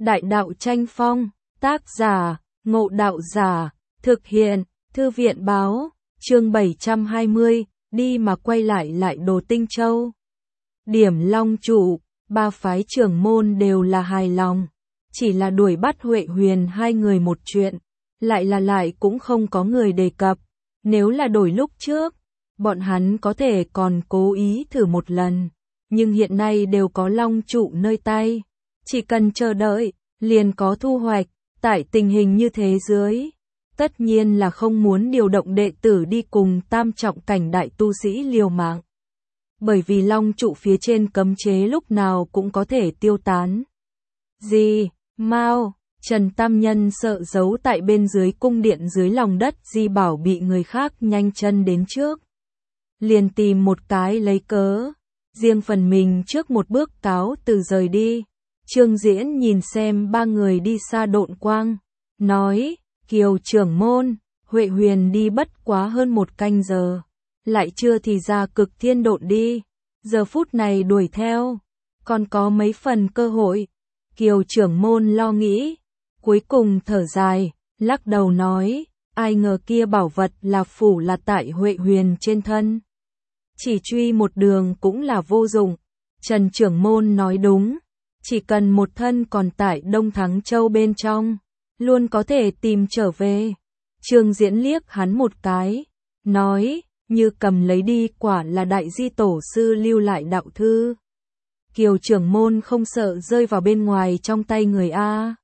Đại đạo tranh phong, tác giả, Ngộ Đạo Giả, thực hiện, Thư viện báo, chương 720, đi mà quay lại Đồ Tinh Châu. Điểm Long Trụ, ba phái trưởng môn đều là hài lòng, chỉ là đuổi bắt Huệ Huyền hai người một chuyện, lại cũng không có người đề cập, nếu là đổi lúc trước, bọn hắn có thể còn cố ý thử một lần, nhưng hiện nay đều có Long Trụ nơi tay, chỉ cần chờ đợi, liền có thu hoạch, tại tình hình như thế dưới. Tất nhiên là không muốn điều động đệ tử đi cùng tam trọng cảnh đại tu sĩ liều mạng. Bởi vì Long Trụ phía trên cấm chế lúc nào cũng có thể tiêu tán. Gì, Mao, Trần Tam Nhân sợ giấu tại bên dưới cung điện dưới lòng đất Di Bảo bị người khác nhanh chân đến trước. Liền tìm một cái lấy cớ, riêng phần mình trước một bước cáo từ rời đi. Trương Diễn nhìn xem ba người đi xa độn quang, nói, Kiều trưởng môn, Huệ Huyền đi bất quá hơn một canh giờ, lại chưa thì ra Cực Thiên độn đi, giờ phút này đuổi theo, còn có mấy phần cơ hội. Kiều trưởng môn lo nghĩ, cuối cùng thở dài, lắc đầu nói, ai ngờ kia bảo vật là phủ là tại Huệ Huyền trên thân. Chỉ truy một đường cũng là vô dụng, Trần trưởng môn nói đúng, chỉ cần một thân còn tại Đông Thắng Châu bên trong, luôn có thể tìm trở về. Trương Diễn liếc hắn một cái, nói, như cầm lấy đi quả là đại di tổ sư lưu lại đạo thư. Kiều trưởng môn không sợ rơi vào bên ngoài trong tay người A.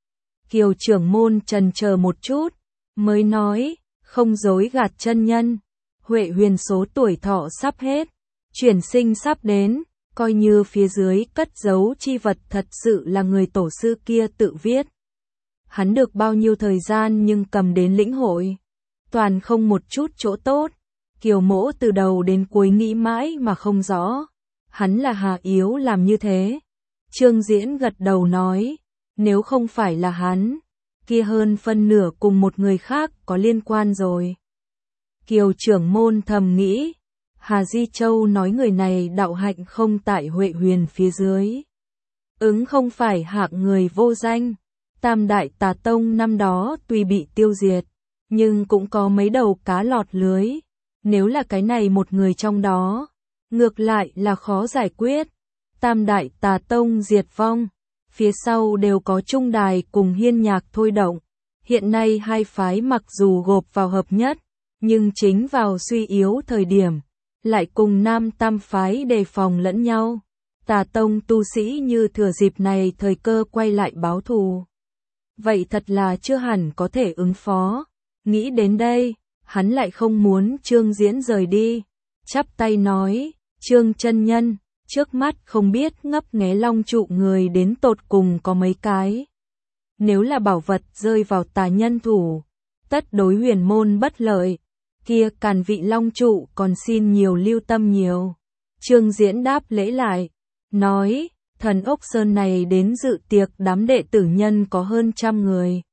Kiều trưởng môn trần chờ một chút, mới nói, không dối gạt chân nhân, Huệ Huyền số tuổi thọ sắp hết, chuyển sinh sắp đến, coi như phía dưới cất giấu chi vật thật sự là người tổ sư kia tự viết. Hắn được bao nhiêu thời gian nhưng cầm đến lĩnh hội, toàn không một chút chỗ tốt. Kiều mỗ từ đầu đến cuối nghĩ mãi mà không rõ, hắn là hà yếu làm như thế. Trương Diễn gật đầu nói, nếu không phải là hắn, kia hơn phân nửa cùng một người khác có liên quan rồi. Kiều trưởng môn thầm nghĩ, Hà Di Châu nói người này đạo hạnh không tại Huệ Huyền phía dưới. Không phải hạng người vô danh. Tam Đại Tà Tông năm đó tuy bị tiêu diệt, nhưng cũng có mấy đầu cá lọt lưới. Nếu là cái này một người trong đó, ngược lại là khó giải quyết. Tam Đại Tà Tông diệt vong, phía sau đều có Trung Đài cùng Hiên Nhạc thôi động. Hiện nay hai phái mặc dù gộp vào hợp nhất, nhưng chính vào suy yếu thời điểm, lại cùng Nam Tam phái đề phòng lẫn nhau. Tà Tông tu sĩ như thừa dịp này thời cơ quay lại báo thù. Vậy thật là chưa hẳn có thể ứng phó. Nghĩ đến đây, hắn lại không muốn Trương Diễn rời đi. Chắp tay nói, Trương chân nhân, trước mắt không biết ngấp nghé Long Trụ người đến tột cùng có mấy cái. Nếu là bảo vật rơi vào tà nhân thủ, tất đối huyền môn bất lợi. Kia càn vị Long Trụ còn xin nhiều lưu tâm nhiều. Trương Diễn đáp lễ lại, nói, Thần Ốc Sơn này đến dự tiệc đám đệ tử nhân có hơn 100 người.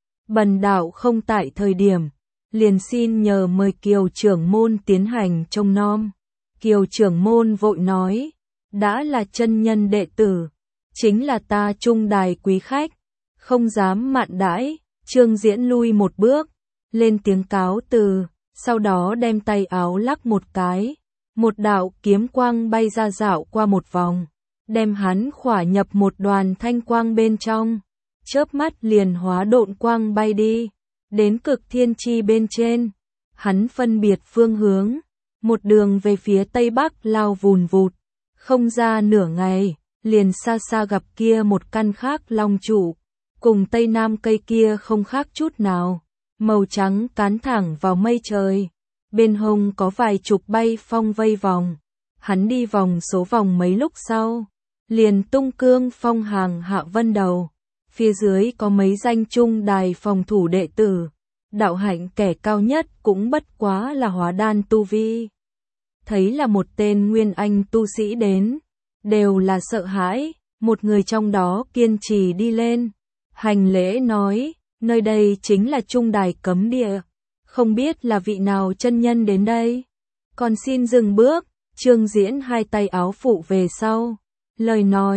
Bần đạo không tại thời điểm, liền xin nhờ mời Kiều trưởng môn tiến hành trông nom. Kiều trưởng môn vội nói, đã là chân nhân đệ tử, chính là ta Trung Đài quý khách, không dám mạn đãi. Trương Diễn lui một bước, lên tiếng cáo từ, sau đó đem tay áo lắc một cái, một đạo kiếm quang bay ra dạo qua một vòng, đem hắn khỏa nhập một đoàn thanh quang bên trong, chớp mắt liền hóa độn quang bay đi, đến Cực Thiên Chi bên trên. Hắn phân biệt phương hướng, một đường về phía tây bắc lao vùn vụt, không ra nửa ngày, liền xa xa gặp kia một căn khác Long Trụ, cùng tây nam cây kia không khác chút nào, màu trắng cán thẳng vào mây trời, bên hông có vài chục bay phong vây vòng. Hắn đi vòng số vòng mấy lúc sau, liền tung cương phong hàng hạ vân đầu, phía dưới có mấy danh Trung Đài phòng thủ đệ tử, đạo hạnh kẻ cao nhất cũng bất quá là hóa đan tu vi. Thấy là một tên nguyên anh tu sĩ đến, đều là sợ hãi, một người trong đó kiên trì đi lên, hành lễ nói, nơi đây chính là Trung Đài cấm địa, không biết là vị nào chân nhân đến đây, còn xin dừng bước. Trương Diễn hai tay áo phụ về sau, lời nói,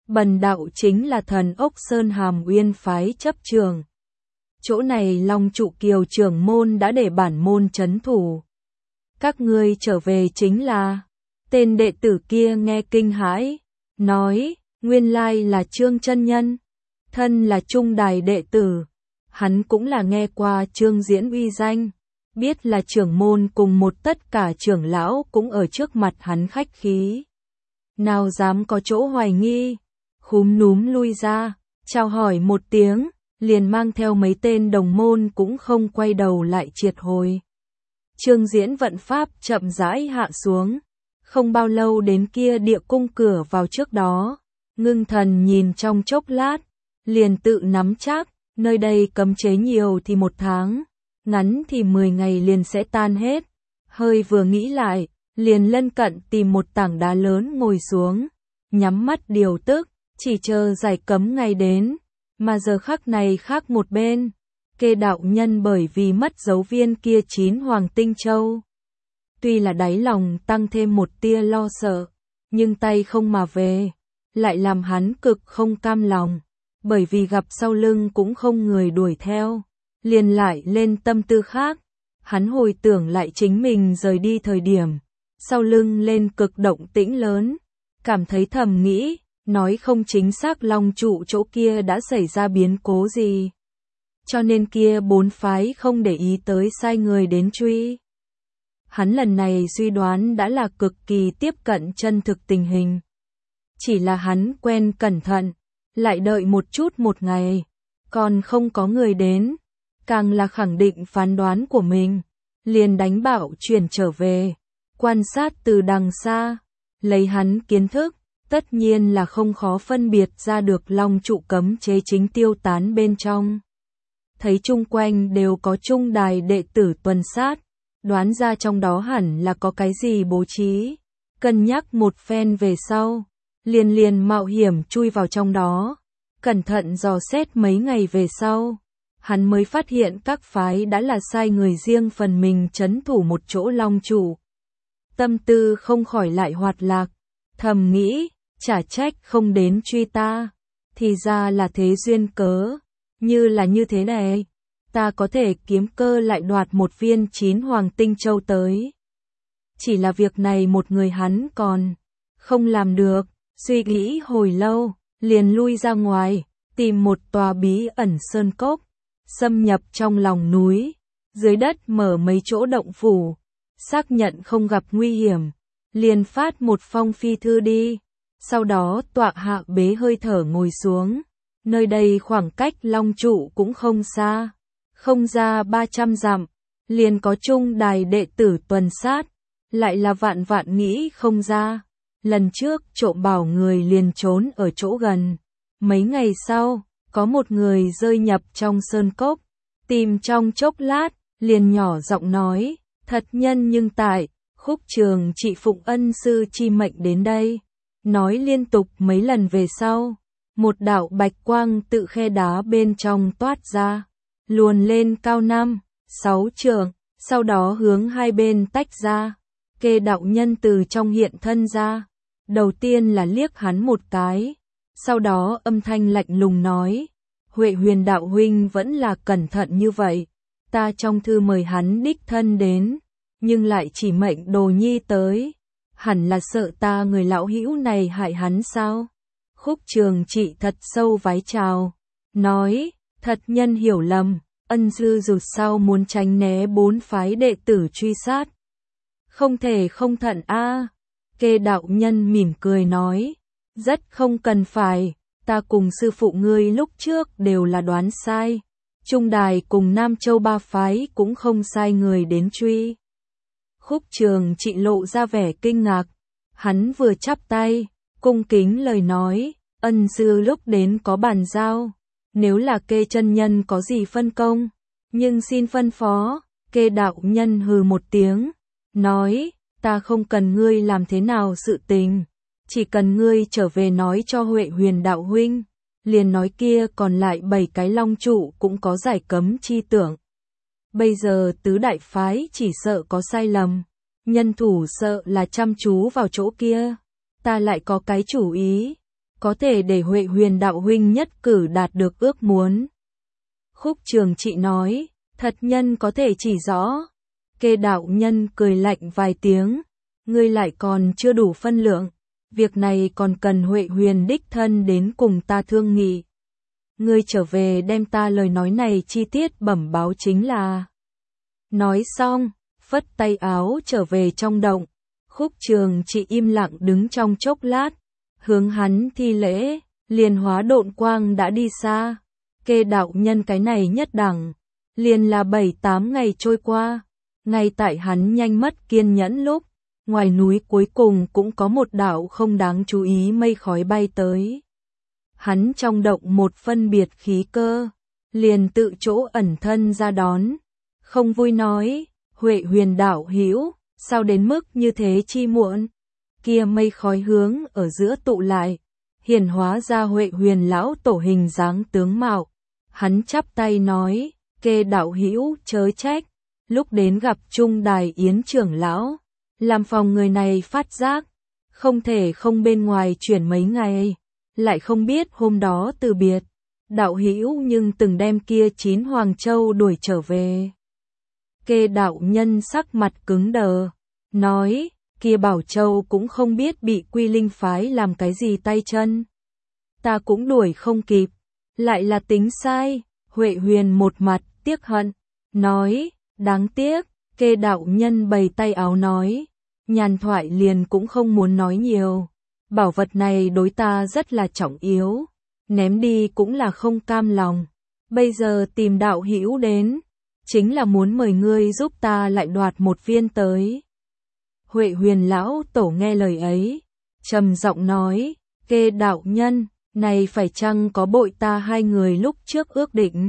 Bần đạo chính là thần ốc Sơn Hàm Uyên phái chấp trường. Chỗ này Long trụ Kiều trưởng môn đã để bản môn trấn thủ. Các ngươi trở về chính là. Tên đệ tử kia nghe kinh hãi, nói, nguyên lai là Trương chân nhân, thân là trung đài đệ tử. Hắn cũng là nghe qua Trương Diễn uy danh, biết là trưởng môn cùng một tất cả trưởng lão cũng ở trước mặt hắn khách khí. Nào dám có chỗ hoài nghi, khúm núm lui ra, chào hỏi một tiếng, liền mang theo mấy tên đồng môn cũng không quay đầu lại triệt hồi. Trương Diễn vận pháp chậm rãi hạ xuống, không bao lâu đến kia địa cung cửa vào trước đó, ngưng thần nhìn trong chốc lát, liền tự nắm chắc, nơi đây cấm chế nhiều thì 1 tháng, ngắn thì 10 ngày liền sẽ tan hết. Hơi vừa nghĩ lại, liền lân cận tìm một tảng đá lớn ngồi xuống, nhắm mắt điều tức, chỉ chờ giải cấm ngày đến. Mà giờ khắc này khác một bên, Kê đạo nhân bởi vì mất dấu viên kia 9 hoàng tinh châu. Tuy là đáy lòng tăng thêm một tia lo sợ, nhưng tay không mà về, lại làm hắn cực không cam lòng, bởi vì gặp sau lưng cũng không người đuổi theo, liền lại lên tâm tư khác. Hắn hồi tưởng lại chính mình rời đi thời điểm, sau lưng lên cực động tĩnh lớn, cảm thấy thầm nghĩ, nói không chính xác Long trụ chỗ kia đã xảy ra biến cố gì. Cho nên kia 4 phái không để ý tới sai người đến truy. Hắn lần này suy đoán đã là cực kỳ tiếp cận chân thực tình hình. Chỉ là hắn quen cẩn thận, lại đợi một chút một ngày, còn không có người đến, càng là khẳng định phán đoán của mình, liền đánh bảo chuyển trở về, quan sát từ đằng xa, lấy hắn kiến thức, tất nhiên là không khó phân biệt ra được Long trụ cấm chế chính tiêu tán bên trong. Thấy chung quanh đều có trung đài đệ tử tuần sát, đoán ra trong đó hẳn là có cái gì bố trí, cân nhắc một phen về sau, liền mạo hiểm chui vào trong đó, cẩn thận dò xét mấy ngày về sau, hắn mới phát hiện các phái đã là sai người riêng phần mình trấn thủ một chỗ Long trụ. Tâm tư không khỏi lại hoạt lạc, thầm nghĩ, chả trách không đến truy ta, thì ra là thế duyên cớ, như là như thế này, ta có thể kiếm cơ lại đoạt một viên 9 hoàng tinh châu tới. Chỉ là việc này một người hắn còn không làm được, suy nghĩ hồi lâu, liền lui ra ngoài, tìm một tòa bí ẩn sơn cốc, xâm nhập trong lòng núi, dưới đất mở mấy chỗ động phủ, xác nhận không gặp nguy hiểm, liền phát một phong phi thư đi, sau đó tọa hạ bế hơi thở ngồi xuống. Nơi đây khoảng cách Long trụ cũng không xa, không ra 300 dặm, liền có trung đài đệ tử tuần sát, lại là vạn vạn nghĩ không ra. Lần trước trộm bảo người liền trốn ở chỗ gần, mấy ngày sau, có một người rơi nhập trong sơn cốc, tìm trong chốc lát, liền nhỏ giọng nói, thật nhân nhưng tại, Khúc Trường trị phụng ân sư chi mệnh đến đây, nói liên tục mấy lần về sau. Một đạo bạch quang tự khe đá bên trong toát ra, luồn lên cao 5-6 trượng, sau đó hướng hai bên tách ra. Kê đạo nhân từ trong hiện thân ra, đầu tiên là liếc hắn một cái, sau đó âm thanh lạnh lùng nói, Huệ Huyền đạo huynh vẫn là cẩn thận như vậy, ta trong thư mời hắn đích thân đến, nhưng lại chỉ mệnh Đồ Nhi tới, hẳn là sợ ta người lão hữu này hại hắn sao? Khúc Trường trị thật sâu vái chào, nói, thật nhân hiểu lầm, ân sư dù sao muốn tránh né 4 phái đệ tử truy sát. Không thể không thận a. Kê đạo nhân mỉm cười nói, rất không cần phải, ta cùng sư phụ ngươi lúc trước đều là đoán sai, Trung Đài cùng Nam Châu 3 phái cũng không sai người đến truy. Khúc Trường trị lộ ra vẻ kinh ngạc, hắn vừa chắp tay, cung kính lời nói, ân sư lúc đến có bàn giao, nếu là Kê chân nhân có gì phân công, nhưng xin phân phó. Kê đạo nhân hừ một tiếng, nói, ta không cần ngươi làm thế nào sự tình, chỉ cần ngươi trở về nói cho Huệ Huyền đạo huynh, liền nói kia còn lại 7 cái Long trụ cũng có giải cấm chi tưởng. Bây giờ tứ đại phái chỉ sợ có sai lầm, nhân thủ sợ là chăm chú vào chỗ kia, ta lại có cái chủ ý, có thể để Huệ Huyền đạo huynh nhất cử đạt được ước muốn. Khúc Trường Trị nói, thật nhân có thể chỉ rõ. Kê đạo nhân cười lạnh vài tiếng, ngươi lại còn chưa đủ phân lượng, việc này còn cần Huệ Huyền đích thân đến cùng ta thương nghị. Ngươi trở về đem ta lời nói này chi tiết bẩm báo chính là. Nói xong, phất tay áo trở về trong động. Khúc Trường Trị im lặng đứng trong chốc lát, hướng hắn thi lễ, liền hóa độn quang đã đi xa. Kê đạo nhân cái này nhất đẳng, liền là 7-8 ngày trôi qua, ngay tại hắn nhanh mất kiên nhẫn lúc, ngoài núi cuối cùng cũng có một đạo không đáng chú ý mây khói bay tới. Hắn trong động một phân biệt khí cơ, liền tự chỗ ẩn thân ra đón, không vui nói, Huệ Huyền đạo hữu, sao đến mức như thế chi muộn? Kia mây khói hướng ở giữa tụ lại, hiển hóa ra Huệ Huyền lão tổ hình dáng tướng mạo. Hắn chắp tay nói, Kê đạo hữu chớ trách, lúc đến gặp Trung Đài Yến trưởng lão, làm phòng người này phát giác, không thể không bên ngoài chuyển mấy ngày, lại không biết hôm đó từ biệt, đạo hữu nhưng từng đem kia 9 Hoàng Châu đuổi trở về. Kê đạo nhân sắc mặt cứng đờ, nói, kia Bảo Châu cũng không biết bị Quy Linh phái làm cái gì tay chân. Ta cũng đuổi không kịp, lại là tính sai. Huệ Huyền một mặt tiếc hận, nói, đáng tiếc. Kê đạo nhân bày tay áo nói, nhàn thoại liền cũng không muốn nói nhiều. Bảo vật này đối ta rất là trọng yếu, ném đi cũng là không cam lòng. Bây giờ tìm đạo hữu đến, chính là muốn mời ngươi giúp ta lại đoạt một viên tới. Huệ Huyền lão tổ nghe lời ấy, trầm giọng nói, Kê đạo nhân, này phải chăng có bội ta hai người lúc trước ước định?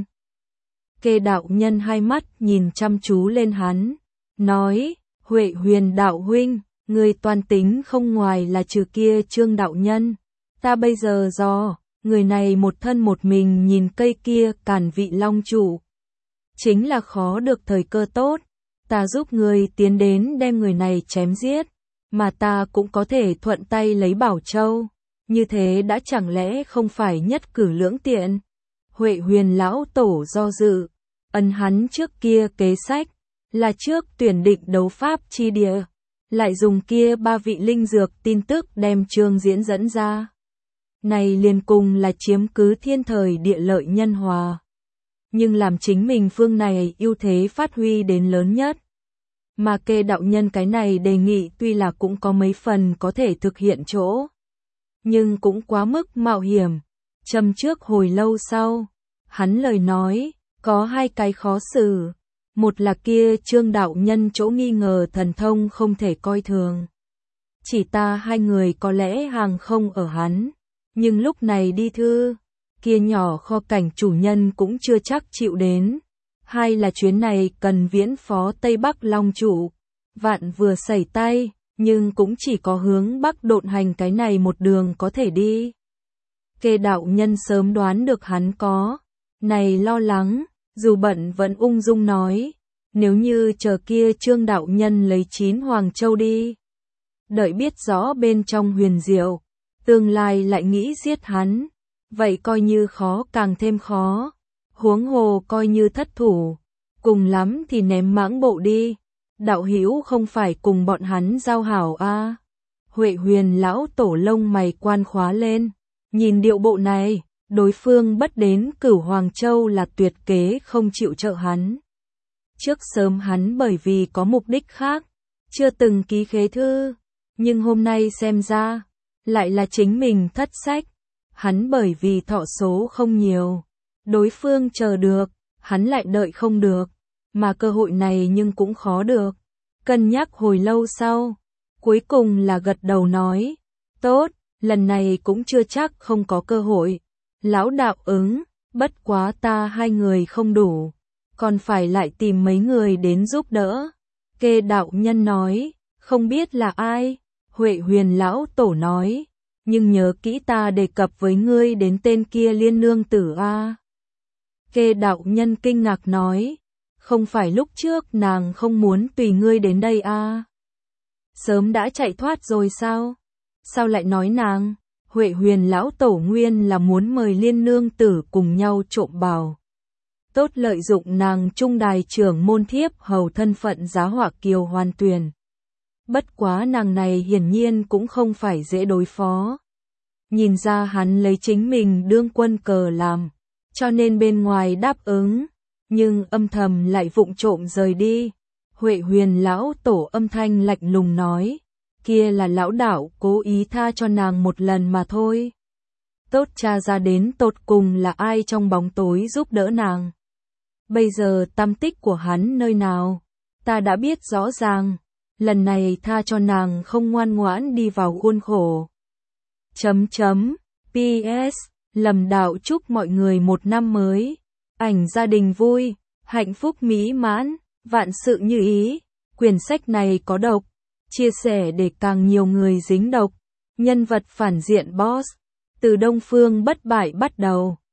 Kê đạo nhân hai mắt nhìn chăm chú lên hắn, nói, Huệ Huyền đạo huynh, người toàn tính không ngoài là trừ kia Trương đạo nhân. Ta bây giờ do, người này một thân một mình nhìn cây kia Càn Vị Long chủ. Chính là khó được thời cơ tốt, ta giúp người tiến đến đem người này chém giết, mà ta cũng có thể thuận tay lấy Bảo Châu. Như thế đã chẳng lẽ không phải nhất cử lưỡng tiện? Huệ Huyền lão tổ do dự, ân hắn trước kia kế sách, là trước tuyển định đấu pháp chi địa, lại dùng kia 3 vị linh dược tin tức đem Trương Diễn dẫn ra. Này liền cùng là chiếm cứ thiên thời địa lợi nhân hòa. Nhưng làm chính mình phương này ưu thế phát huy đến lớn nhất. Mà Kê đạo nhân cái này đề nghị tuy là cũng có mấy phần có thể thực hiện chỗ, nhưng cũng quá mức mạo hiểm. Châm trước hồi lâu sau, hắn lời nói, có hai cái khó xử. Một là kia Trương đạo nhân chỗ nghi ngờ thần thông không thể coi thường. Chỉ ta hai người có lẽ hàng không ở hắn, nhưng lúc này đi thư, kia nhỏ kho cảnh chủ nhân cũng chưa chắc chịu đến. Hai là chuyến này cần viễn phó Tây Bắc Long chủ, vạn vừa xảy tay, nhưng cũng chỉ có hướng Bắc độn hành cái này một đường có thể đi. Kê đạo nhân sớm đoán được hắn có này lo lắng, dù bận vẫn ung dung nói, nếu như chờ kia Trương đạo nhân lấy 9 Hoàng Châu đi, đợi biết rõ bên trong huyền diệu, tương lai lại nghĩ giết hắn, vậy coi như khó càng thêm khó, huống hồ coi như thất thủ, cùng lắm thì ném mãng bộ đi, đạo hữu không phải cùng bọn hắn giao hảo a? Huệ Huyền lão tổ lông mày quan khóa lên, nhìn điệu bộ này, đối phương bất đến Cửu Hoàng Châu là tuyệt kế không chịu trợ hắn. Trước sớm hắn bởi vì có mục đích khác, chưa từng ký khế thư, nhưng hôm nay xem ra, lại là chính mình thất sách. Hắn bởi vì thọ số không nhiều, đối phương chờ được, hắn lại đợi không được, mà cơ hội này nhưng cũng khó được. Cân nhắc hồi lâu sau, cuối cùng là gật đầu nói, tốt, lần này cũng chưa chắc không có cơ hội. Lão đạo ứng, bất quá ta hai người không đủ, còn phải lại tìm mấy người đến giúp đỡ. Kê đạo nhân nói, không biết là ai. Huệ Huyền lão tổ nói, nhưng nhớ kỹ ta đề cập với ngươi đến tên kia Liên nương tử a. Kê đạo nhân kinh ngạc nói, không phải lúc trước nàng không muốn tùy ngươi đến đây a? Sớm đã chạy thoát rồi sao? Sao lại nói nàng? Huệ Huyền lão tổ nguyên là muốn mời Liên nương tử cùng nhau trộm bào. Tốt lợi dụng nàng trung đài trưởng môn thiếp hầu thân phận giá họa kiều hoàn tuyền. Bất quá nàng này hiển nhiên cũng không phải dễ đối phó. Nhìn ra hắn lấy chính mình đương quân cờ làm, cho nên bên ngoài đáp ứng, nhưng âm thầm lại vụng trộm rời đi. Huệ Huyền lão tổ âm thanh lạnh lùng nói, kia là lão đạo cố ý tha cho nàng một lần mà thôi. Tốt tra ra đến tột cùng là ai trong bóng tối giúp đỡ nàng. Bây giờ tâm tích của hắn nơi nào, ta đã biết rõ ràng, lần này tha cho nàng không ngoan ngoãn đi vào khuôn khổ. PS, Lâm đạo chúc mọi người một năm mới, ảnh gia đình vui, hạnh phúc mỹ mãn, vạn sự như ý. Quyển sách này có độc, chia sẻ để càng nhiều người dính độc. Nhân vật phản diện boss, từ Đông Phương bất bại bắt đầu.